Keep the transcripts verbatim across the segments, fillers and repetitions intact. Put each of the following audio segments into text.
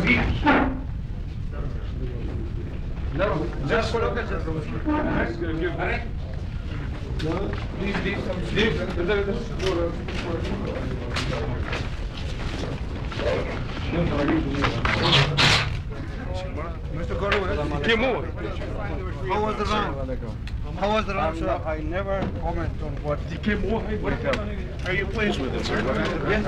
Just Please leave some leave. Mister Cordova, came over. How was the round? How was the round, sir? I never comment on what He came over. Are you pleased with it, sir? Yes.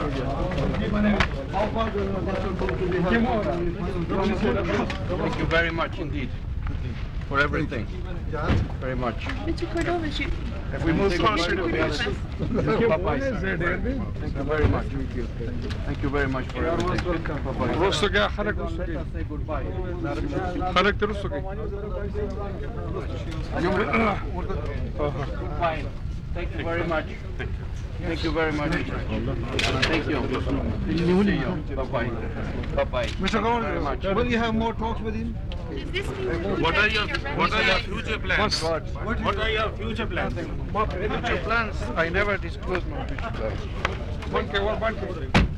How far do you know this will go to the Came over. Thank you very much indeed for everything. Very much. Mister Cordova, you... If we move closer to the other. Bye-bye, sir. Thank you very much. Thank you very much for everything. Bye-bye. Rostoga, Hanak Rostoga. Let us say goodbye. Hanak Rostoga. Goodbye. Thank you very much. Thank you very much. Thank you. See you. Bye-bye. Bye-bye. Mister Very much. Gordon, will you have more talks with him? Does this mean What are your What are your your future plans? What are your future plans? Future plans? I never disclose my future plans. One K, one K.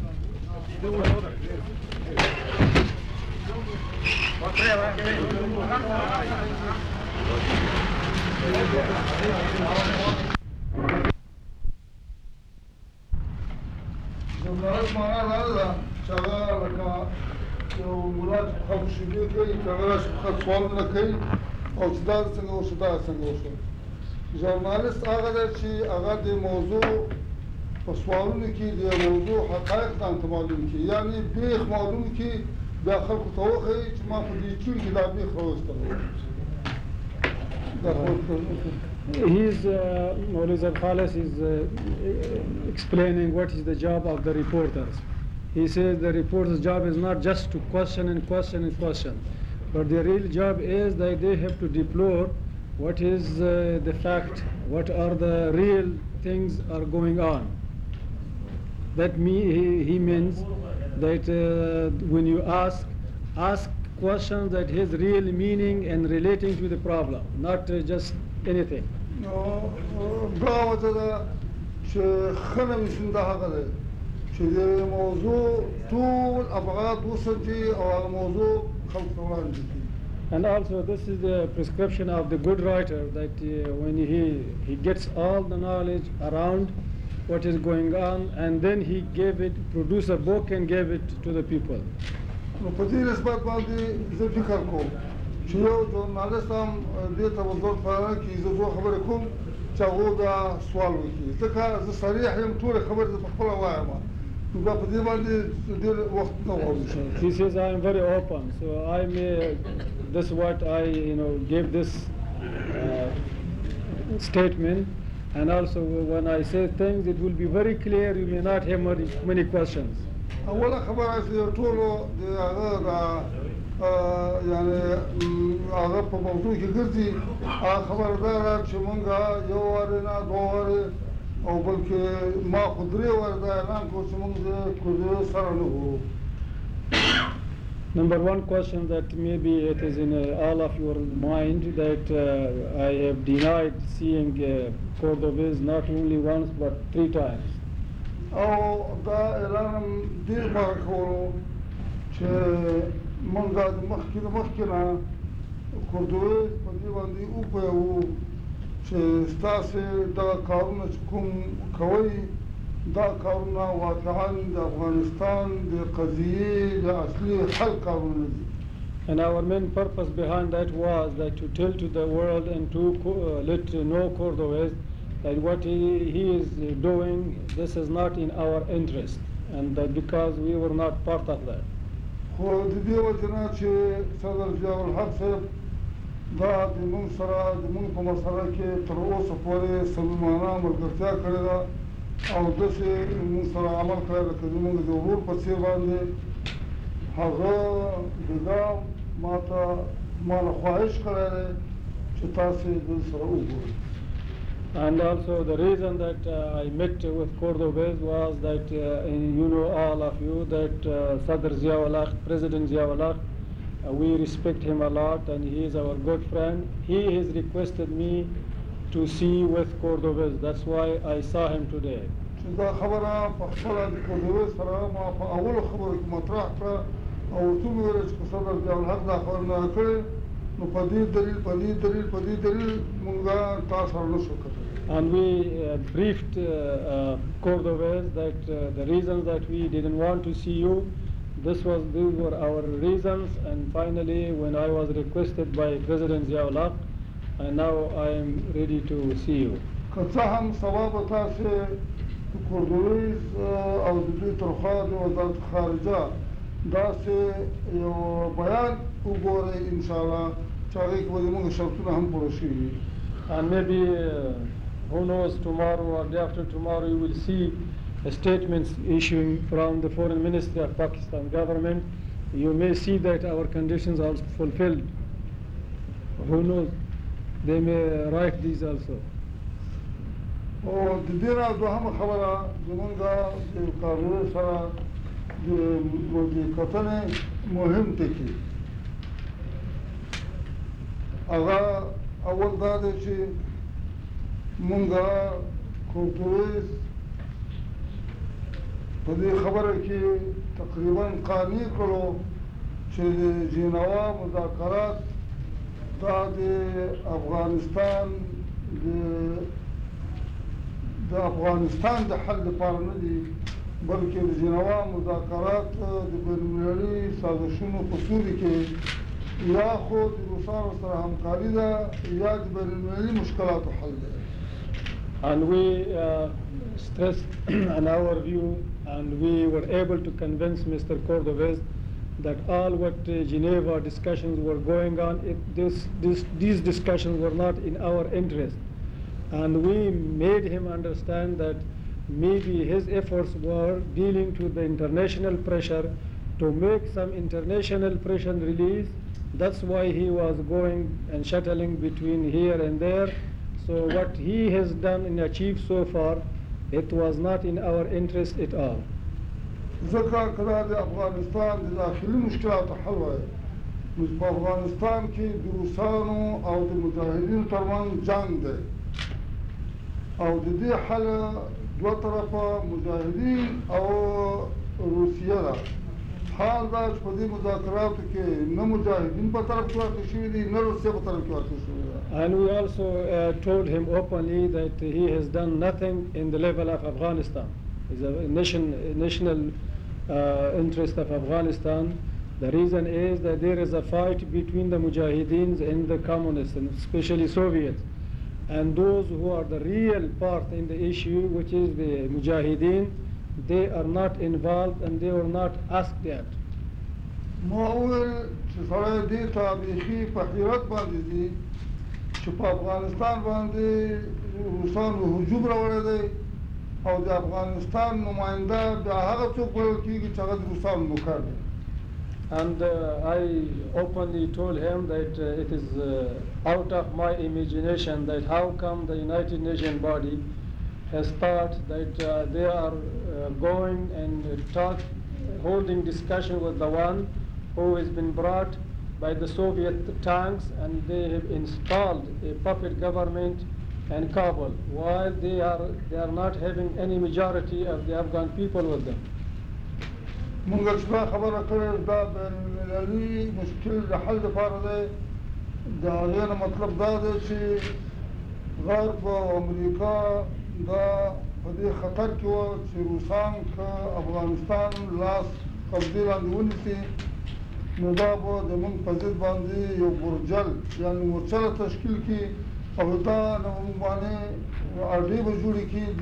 زمرت معنا هذا شغال لك ولاد خمس شبيه كي شغال خمس صوالنا كي أو شدار سنة أو شدار سنة أو شو جورناليست أغلى شيء أغلى موضوع وسوالنا كي ده موضوع حقائق عن تمالين كي يعني بيخ معلوم كي داخل كتوخي ما فدي شو كي ده بيخ روستر He's, uh, Maulid Al-Khalis is uh, explaining what is the job of the reporters. He says the reporter's job is not just to question and question and question, but the real job is that they have to deplore what is uh, the fact, what are the real things are going on. That me, he, he means that uh, when you ask, ask questions that has real meaning and relating to the problem, not uh, just anything. برافو هذا شو خلنا يسون ده هذا شو ده موضوع طول أبغاد وصلتي أو موضوع خلف طوال And also this is the prescription of the good writer that uh, when he, he gets all the knowledge around what is going on and then he gave it, produce a book and gave it to the people. وبدي نسبة بعدي زي فكركم شو جورناليست هم ديتا وزور فانا كي زو خبركم تاودا سوال وكي تكا ز صريح يوم طول خبر بخبر واعمة تبقى بدي بعدي دير وقت نوع He says I am very open, so I may this what I you know give this uh, statement, and also when I say things it will be very clear. You may not have many, many questions. أولا خبر عسير طوله هذا يعني أغلب موضوع كذي خبر دارك شو منجا يوارنا دواري أو بلكي ما قدري وردا نانكو شو منجا كذي سرنه. Number one question that maybe it is in uh, all of your mind that uh, I have denied seeing uh, Cordovez not only once but three times. أو دا إعلان دير باركورو ش من قاعد مخكنا مخكنا كردويز بدي بدي أوبيو ش استاسي دا كارونا تكون كوي دا كارونا واقعا دا أفغانستان دا قضية دا أصلي حل كارونا دي. And our main purpose behind that was that to tell to the world and to uh, let know Cordovez that what he, he is doing, this is not in our interest, and that because we were not part of that. هو دي وجنا شيء صدر جاول حبسب دا دمون سرا دمون بمسرا كي تروس فوري سلمانا مركزيا كردا أو دسي من سرا عمل كردا كدمون دورور بسير باندي هذا بدا ماتا ما نخواهش كردا شتاسي دل سرا أوبور. And also the reason that uh, I met with Cordovez was that uh, you know all of you that uh, Sadr Ziaullah, President Ziaullah, uh, we respect him a lot and he is our good friend. He has requested me to see with Cordovez. That's why I saw him today. شدا خبرة فخبرة كردويز فرا ما فأول خبر مطرح فرا او ورته وویل چې که صدر ضیاء الحق دا خبره نه کړې نو په دې دلیل په دې دلیل په دې دلیل مونږ تا سره نشو کتلی. And we uh, briefed uh, uh, Cordovez that uh, the reasons that we didn't want to see you, this was, these were our reasons, and finally when I was requested by President Zia-ul-Haq, and now I am ready to see you. که څه هم سبا به تاسې د کوردویز او د دوی تر خوا د وزارت خارجه داسې یو بیان وګورئ انشاءالله چې هغې کې به زموږ شرطونه هم پوره شوي وي. And maybe, uh, who knows, tomorrow or day after tomorrow you will see a statements issuing from the Foreign Ministry of Pakistan government. You may see that our conditions are fulfilled. Who knows? They may write these also. او د دې نه دوهمه خبره زمونږ د کارګرو سره د د کتنې مهم ټکي هغه اول دا دی چې مونږ کوردویز په دې خبره کې تقریبا قانع کړو چې د جنیوا مذاکرات دا د افغانستان د د افغانستان د حل لپاره نه دي بلکې د جنیوا مذاکرات د بینالمللي سازشونو په سوري کې یا خو د روسانو سره همکاري ده یا د بینالمللي مشکلاتو حل ده. And we uh, stressed in our view, and we were able to convince Mister Cordovez that all what uh, Geneva discussions were going on, it, this, this, these discussions were not in our interest. And we made him understand that maybe his efforts were dealing to the international pressure to make some international pressure release. That's why he was going and shuttling between here and there. So what he has done and achieved so far, it was not in our interest at all. ځکه که دا د افغانستان د داخلي مشکلاتو حل وای نو په افغانستان کې د روسانو او د مجاهدینو ترمنځ جنګ دی او د دې حل دوه طرفه مجاهدین او روسیه ده. حال دا چې په دې مذاکراتو کې نه مجاهدین په طرف کې واقع شوي دي نه روسیه په طرف کې واقع شوي ده. And we also uh, told him openly that he has done nothing in the level of Afghanistan. It's a nation, national uh, interest of Afghanistan. The reason is that there is a fight between the Mujahideens and the communists, and especially Soviets. And those who are the real part in the issue, which is the Mujahideen, they are not involved and they were not asked yet. ما وویل چې سړی دې ته بیخي په حیرت باندې دي چې په افغانستان باندې روسانو هجوم راوړی دی او د افغانستان نماینده بیا هغه څوک بلل کېږي چې هغه د روسانو نوکر دی. And uh, I openly told him that uh, it is uh, out of my imagination that how come the United Nations body has thought that uh, they are uh, going and talk, holding discussion with the one who has been brought by the Soviet tanks, and they have installed a puppet government in Kabul, while they are, they are not having any majority of the Afghan people with them. مونږ چې دا خبره کړې دا بین المللي مشکل د حل لپاره دی د هغې نه مطلب دا دی چې غرب او امریکا دا په دې خطر کې وه چې روسان که افغانستان لاس قبضې لاندې ونیسي نو دا به زموږ په ضد باندې یو برجل یعنې مورچله تشکیل کړي او دا نه به موږ باندې اډې به جوړې کړي د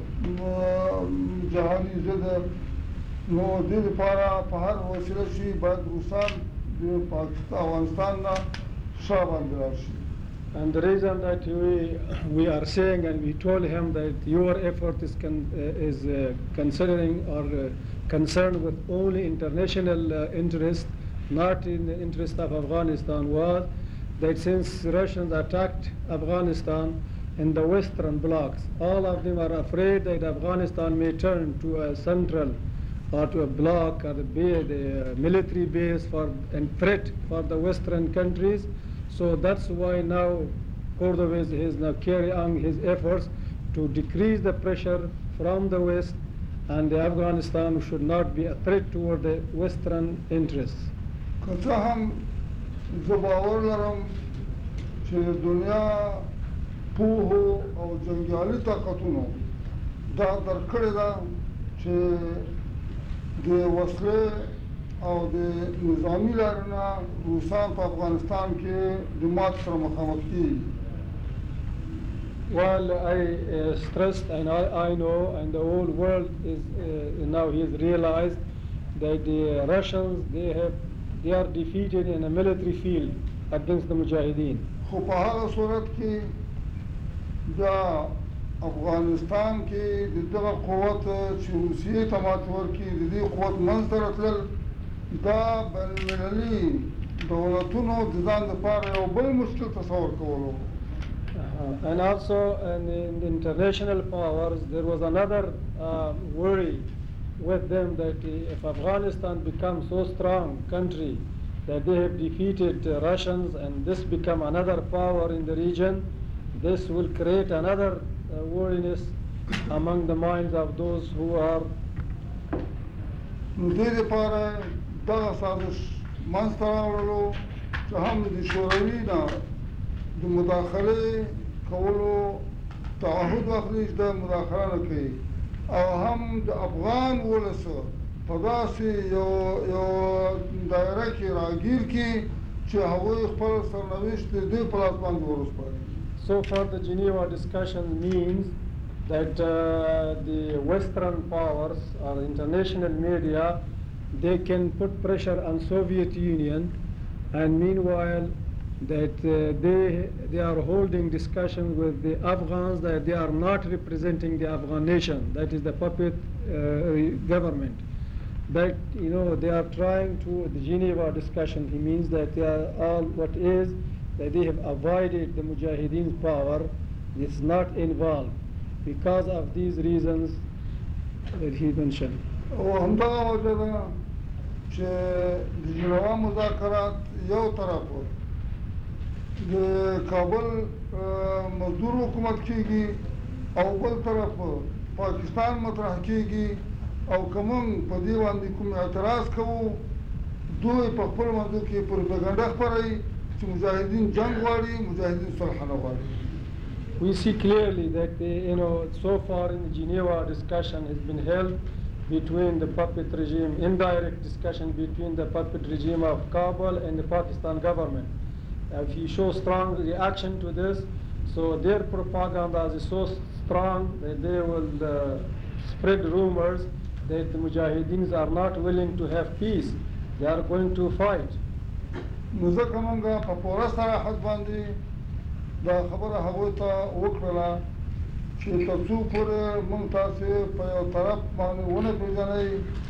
جهاني ضد. نو دې لپاره په هر وسیله چې باید روسان د افغانستان نه شا باندې راشي. And the reason that we, we are saying, and we told him that your effort is, con, uh, is uh, considering or uh, concerned with only international uh, interest, not in the interest of Afghanistan, was that since Russians attacked Afghanistan in the western blocs, all of them are afraid that Afghanistan may turn to a central or to a bloc or the, base, the military base for and threat for the western countries. So that's why now Cordovez is now carrying on his efforts to decrease the pressure from the west and the Afghanistan should not be a threat toward the Western interests. که څه هم زه باور لرم چې د دنیا پوهو او جنګیالي طاقتونو دا درک کړې ده چې د وسلې او د نظامي لارې نه روسان په افغانستان کې د ماتې سره مخامخ کېږي. Well, I uh, stressed, and I, I know, and the whole world is uh, now he has realized that the Russians they have they are defeated in a military field against the Mujahideen. خو په هغه صورت کې بیا افغانستان کې د دغه قوت چې روسیې ته ماتې ورکړي د دې قوت منځته راتلل دا بین المللي دولتونو د ځان دپاره یو بل مشکل تصور کولو. Uh, and also in the, in the international powers, there was another uh, worry with them that uh, if Afghanistan becomes so strong country that they have defeated uh, Russians and this become another power in the region, this will create another uh, worriness among the minds of those who are. نو دې دپاره دغه سازش منځته راوړلو چې هم د شوروي نه د مداخلې کولو تعهد واخلي چې د مداخله نه کوي او هم د افغان ولس په داسې یو یو دایره کې راګیر کړي چې هغوی خپل سرنوشت د دوی په لاس باندې وروسپاري. So far the Geneva discussion means that uh, the Western powers or international media, they can put pressure on Soviet Union, and meanwhile that uh, they, they are holding discussion with the Afghans that they are not representing the Afghan nation, that is the puppet uh, government. But you know, they are trying to, the Geneva discussion, he means that they are all what is, that they have avoided the Mujahideen's power, it's not involved because of these reasons that he mentioned. او همدغه وجه ده چې د ژینوا مذاکرات یو طرف د کابل مزدور حکومت کېږي او بل طرف پاکستان مطرح کېږي او که موږ په دې باندې کوم اعتراض کوو دوی په خپل منځو کې پروپاګانډه خپروي چې مجاهدین جنګ غواړي مجاهدین صلح نه غواړي. We see clearly that the, you know, so far in the Geneva discussion has been held between the puppet regime, indirect discussion between the puppet regime of Kabul and the Pakistan government. Uh, if you show strong reaction to this, so their propaganda is so strong that they will uh, spread rumors that the Mujahideens are not willing to have peace. They are going to fight. نو ځکه موږ په پوره صراحت باندې دا خبره هغوی ته وکړله چې تر څو پورې موږ تاسې په یو طرف باندې ونه پېژنئ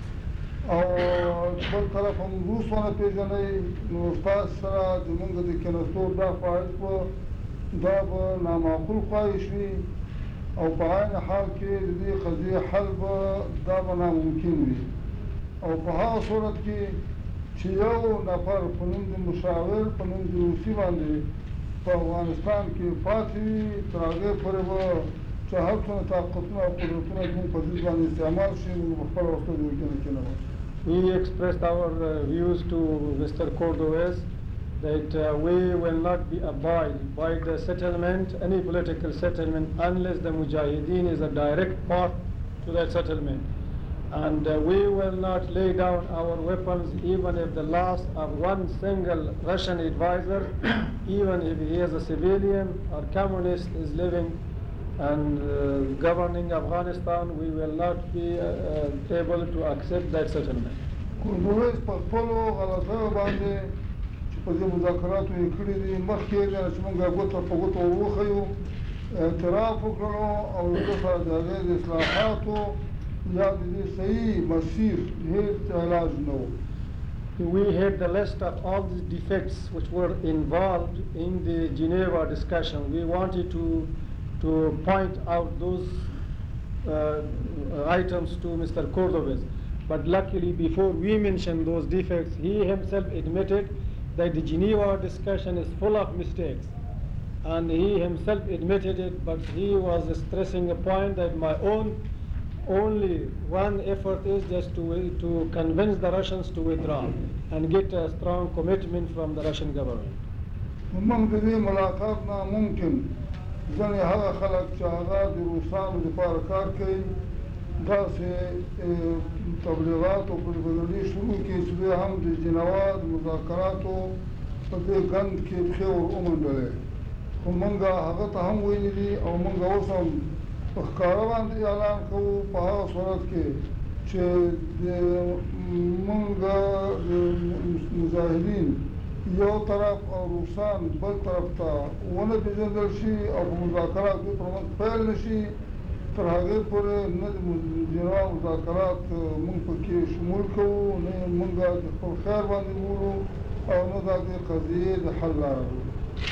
او بل طرف هم روس ونه پېژنئ نو ستاسو سره د موږ د کېناستو دا خواهش به دا به نامعقول خواهش وي او په عین حال کې د دې قضیې حل به دا به ناممکن وي او په هغه صورت کې چې یو نفر په نوم د مشاور په نوم د روسي باندې په افغانستان کې پاتې وي تر هغې پورې به چې هر څومره طاقتونه او قدرتونه زموږ په ضد باندې استعمال شي موږ به خپله ورته د وجه نه کېنوو. We expressed our uh, views to Mister Cordovez that uh, we will not be abide by the settlement, any political settlement, unless the Mujahideen is a direct part to that settlement. And uh, we will not lay down our weapons even if the loss of one single Russian advisor, even if he is a civilian or communist, is living and uh, governing Afghanistan, we will not be uh, uh, able to accept that settlement. کورنویز په خپلو غلطیو باندې چې په دې مذاکراتو یې کړي دي مخکې یې نه چې موږ ګوته په ګوته ور وښیو اعتراف وکړو او د سره د هغې د اصلاحاتو یا د دې صحیح مسیر هېڅ علاج نه و. We had the list of all the defects which were involved in the Geneva discussion. We wanted to to point out those uh, items to Mister Cordovez. But luckily, before we mentioned those defects, he himself admitted that the Geneva discussion is full of mistakes. And he himself admitted it, but he was stressing a point that my own only one effort is just to, wi- to convince the Russians to withdraw and get a strong commitment from the Russian government. موږ د دې ملاقات نه ممکن ځنې هغه خلک چې هغه د روسانو دپاره کار کوي داسې تبلیغات او پروپاګنډې شروع کړي چې دوی هم د جنوا د مذاکراتو په دې ګند کې پښې ور ومنډلې خو موږ هغه ته هم ویلي دي او موږ اوس هم په ښکاره باندې اعلان کوو په هغه صورت کې چې د موږ د مجاهدین یو طرف او روسان بل طرف ته ونه پېژندل شي او په مذاکراتو پر موږ پیل نه شي تر هغې پورې نه د جنوا مذاکرات موږ پکې شمول کوو نه موږ د خپل خیر باندې ګورو او نه د دې قضیې د حل لاره ګورو.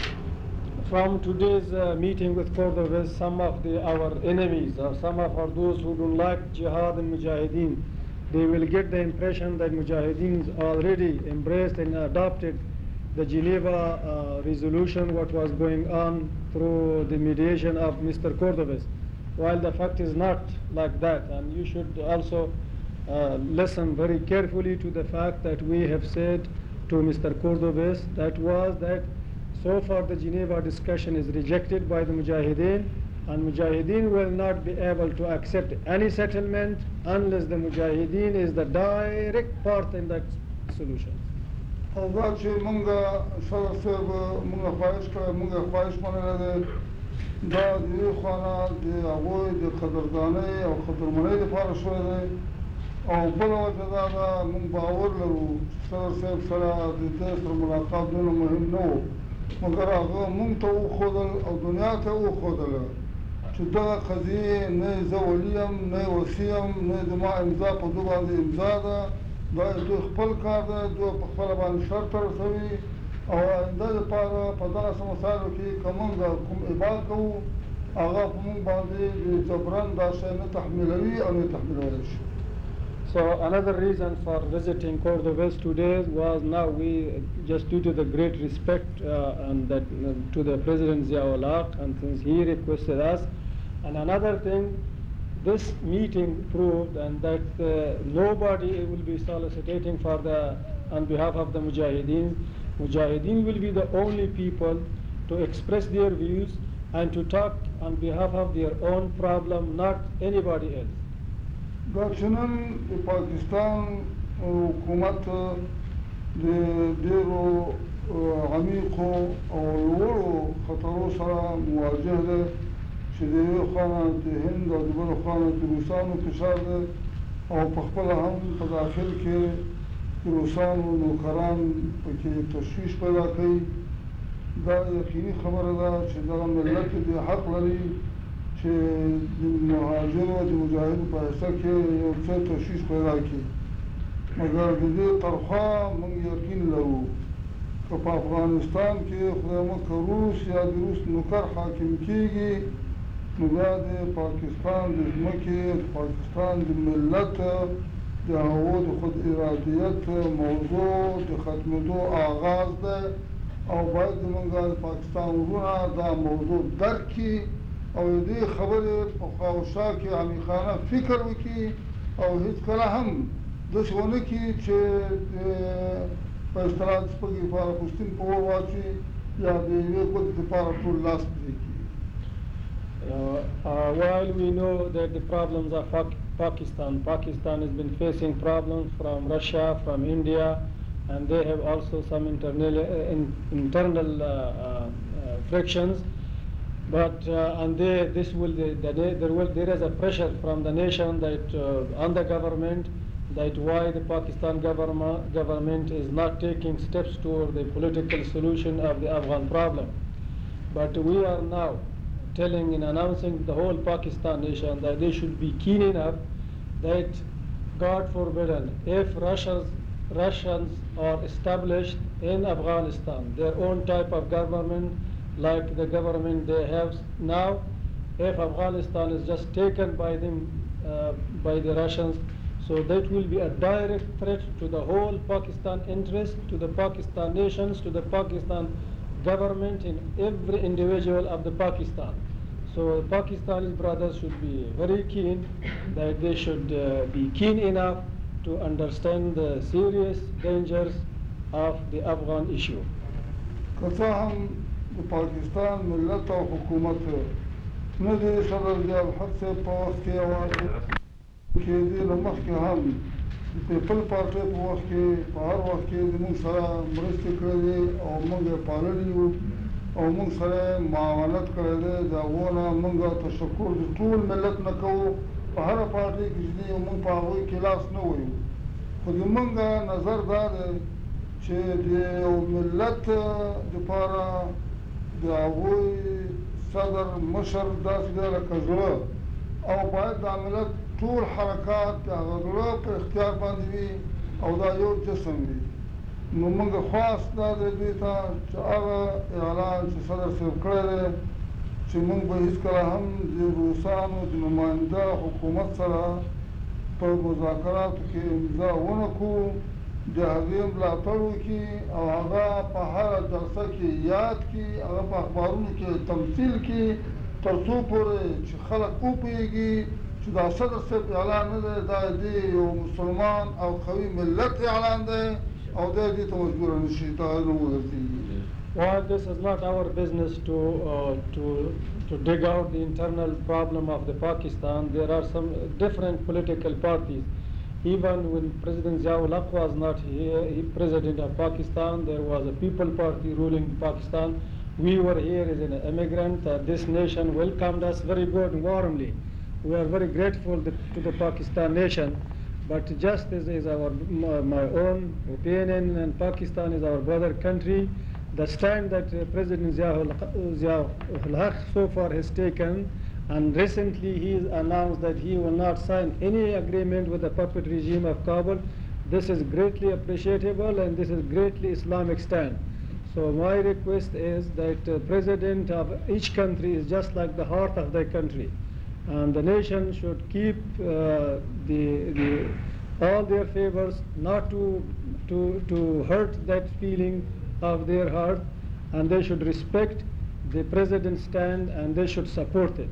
From today's uh, meeting with Cordovez, some of the, our enemies or some of our those who don't like jihad and mujahideen, they will get the impression that mujahideen already embraced and adopted the Geneva uh, resolution, what was going on through the mediation of Mister Cordovez, while the fact is not like that. And you should also uh, listen very carefully to the fact that we have said to Mister Cordovez, that was that so far the Geneva discussion is rejected by the Mujahideen, and Mujahideen will not be able to accept any settlement unless the Mujahideen is the direct part in that solution. او دا چې موږ شرف صاحب موږ خواهش کړی موږ خواهش منلی دی دا د دې خوا نه د هغوی د قدردانۍ او خطرمنۍ دپاره شوی دی او بله وجه دا ده موږ باور لرو چې صدر صاحب سره د دې سره ملاقات دونه مهم نه و مګر هغه موږ ته وښودل او دنیا ته وښودله چې دغه قضیې نه یې زه ولي یم نه یې وصي یم نه یې زما امضا په ده باندې امضا ده دا دوی خپل کار دی دوی په خپله باندې شرط رسوي او آینده دپاره په دغسې مسایلو کې که موږ کوم ابال کوو هغه په موږ باندې د جبرن دا شی نه تحمیلوي او نه تحمیلولی شي. So another reason for visiting Cordovez today was now we, just due to the great respect uh, and that uh, to the President Ziaul-Haq, and since he requested us, and another thing, this meeting proved and that uh, nobody will be soliciting for the on behalf of the Mujahideen. Mujahideen will be the only people to express their views and to talk on behalf of their own problem, not anybody else. دا چې نن د پاکستان حکومت د ډېرو عمیقو او لوړو خطرو سره مواجه دی چې د یوې خوا نه د هند او د بلې خوا نه د روسانو فشار دی او په خپله هم په داخل کې د روسانو نوکران پکې تشویش پیدا کوي. دا یقیني خبره ده چې دغه ملت دې حق لري چې د مهاجرو د مجاهدو په حصه کې یو څه تشویش پیدا کړي مګر د دې ترخوا موږ یقین لرو که په افغانستان کې خدای مکړه روس یا د روس نوکر حاکم کېږي نو بیا د پاکستان د ځمکې د پاکستان د ملت د هغو د خود ارادیت موضوع د ختمېدو آغاز ده او باید زموږ د پاکستان وروڼه دا موضوع درک کړي او دې خبرې په خوا او شا کې عمیقانه فکر وکړي او هېڅکله هم داسې ونه کړي چې په اصطلاح د سپږې دپاره پوستین په اور واچوي یا د یوې ګوتې دپاره ټول لاس پرې کړي. Uh, uh, while we know that the problems of Pakistan, Pakistan has been facing problems from Russia, from India, and they have also some internal, uh, in, internal uh, uh, frictions. But uh, and they, this will the, the, there will there is a pressure from the nation that uh, on the government that why the Pakistan government government is not taking steps toward the political solution of the Afghan problem. But we are now telling and announcing the whole Pakistan nation that they should be keen enough that, God forbidden, if Russia's, Russians are established in Afghanistan, their own type of government like the government they have now, if Afghanistan is just taken by them, uh, by the Russians, so that will be a direct threat to the whole Pakistan interest, to the Pakistan nations, to the Pakistan government, in every individual of the Pakistan. So Pakistani brothers should be very keen, that they should uh, be keen enough to understand the serious dangers of the Afghan issue. كساهم باكستان ملت او حکومت نه دي صدر ضیاء الحق سے په وخت کې اواز کې دي نو مخکې هم د پیپل پارټي په وخت کې په هر وخت کې زموږ سره مرستې کړې دي او موږ یې پاللي یو او موږ سره معاونت کړی دی د هغو نه موږ تشکر د ټول ملت نه کوو په هره پارټۍ کې چې دي موږ په هغوی کې لاس نه ویو خو زموږ نظر دا دی چې د یو ملت دپاره د هغوی صدر مشر داسې دی لکه زړه او باید دا ملت ټول حرکات د هغه زړه په اختیار باندې وي او دا یو جسم وي نو موږ خواست دا دی دوی ته چې هغه اعلان چې صدر صاحب کړی دی چې موږ به هېڅکله هم د روسانو د نماینده حکومت سره په مذاکراتو کې امضا ونه کړو د هغې ملاتړ وکړي او هغه په هره جلسه کې یاد کړي هغه په اخبارونو کې تمثیل کړي تر څو پورې چې خلک وپوهېږي چې دا صدر صاحب اعلان نه دی دا د یو مسلمان او قوي ملت اعلان دی او دی دې ته مجبوره نه شي دا نه وګرځېږي. While this is not our business to, uh, to, to dig out the internal problem of the Pakistan, there are some different political parties. Even when President Ziaul Haq was not here, he president of Pakistan, there was a people party ruling Pakistan. We were here as an immigrant. Uh, this nation welcomed us very good and warmly. We are very grateful to the Pakistan nation. But just as is our, my own opinion, and Pakistan is our brother country, the stand that uh, President Ziaul Haq so far has taken, and recently he announced that he will not sign any agreement with the puppet regime of Kabul. This is greatly appreciable and this is greatly Islamic stand. So my request is that the president of each country is just like the heart of their country. And the nation should keep uh, the, the, all their favors, not to, to, to hurt that feeling of their heart, and they should respect the president's stand and they should support it.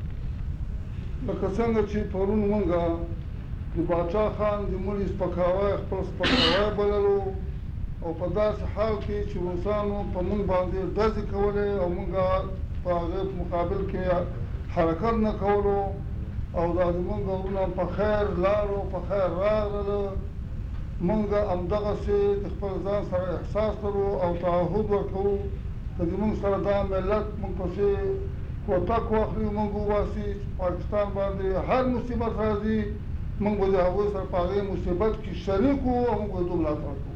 لکه څنګه چې پرون موږ د باچا خان د مړي سپکاوی خپل سپکاوی بللو او په داسې حال کې چې روسانو په موږ باندې ډزې کولې او موږ په هغې مقابل کې حرکت نه کولو او دا زموږ وروڼه په خیر لاړو په خیر راغلل موږ همدغسې د خپل ځان سره احساس لرو او تعهد ورکوو که زموږ سره دا ملت موږ پسې کوتک واخلي موږ وباسي پاکستان باندې هر مصیبت راځي موږ به د هغوی سره په هغې مصیبت کې شریک وو او موږ به د دوی ملاتړ کوو.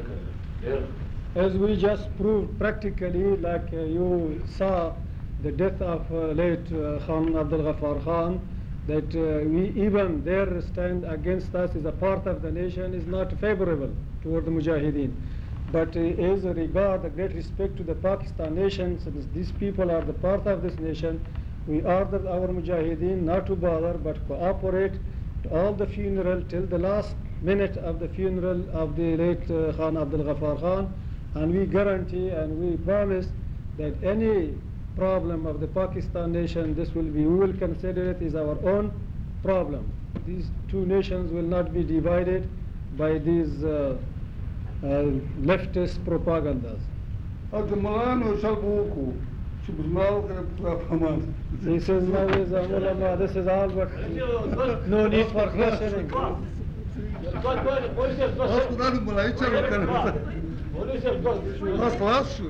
As we just proved practically, like uh, you saw the death of uh, late uh, Khan Abdul Ghaffar Khan, that uh, we even their stand against us as a part of the nation is not favorable toward the Mujahideen. But uh, as a regard, a great respect to the Pakistan nation, since these people are the part of this nation, we ordered our Mujahideen not to bother but cooperate to all the funeral till the last minute of the funeral of the late uh, Khan Abdul Ghaffar Khan, and we guarantee and we promise that any problem of the Pakistan nation, this will be, we will consider it as our own problem. These two nations will not be divided by these uh, uh, leftist propagandas. او د ملایانو شرط وکړو چې بسمه وکړه په امان. He says now is a ulama, this is all, but no need for questioning. خلاص خدا د ملایي چل وکړه خلاص خلاص شو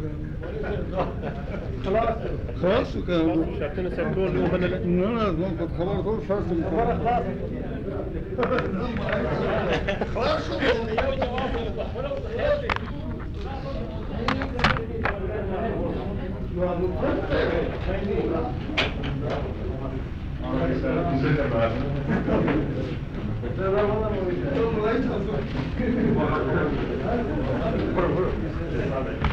خلاص خلاص شو که نه نه زما په خبره ټول شرط خلاص شو Thank you.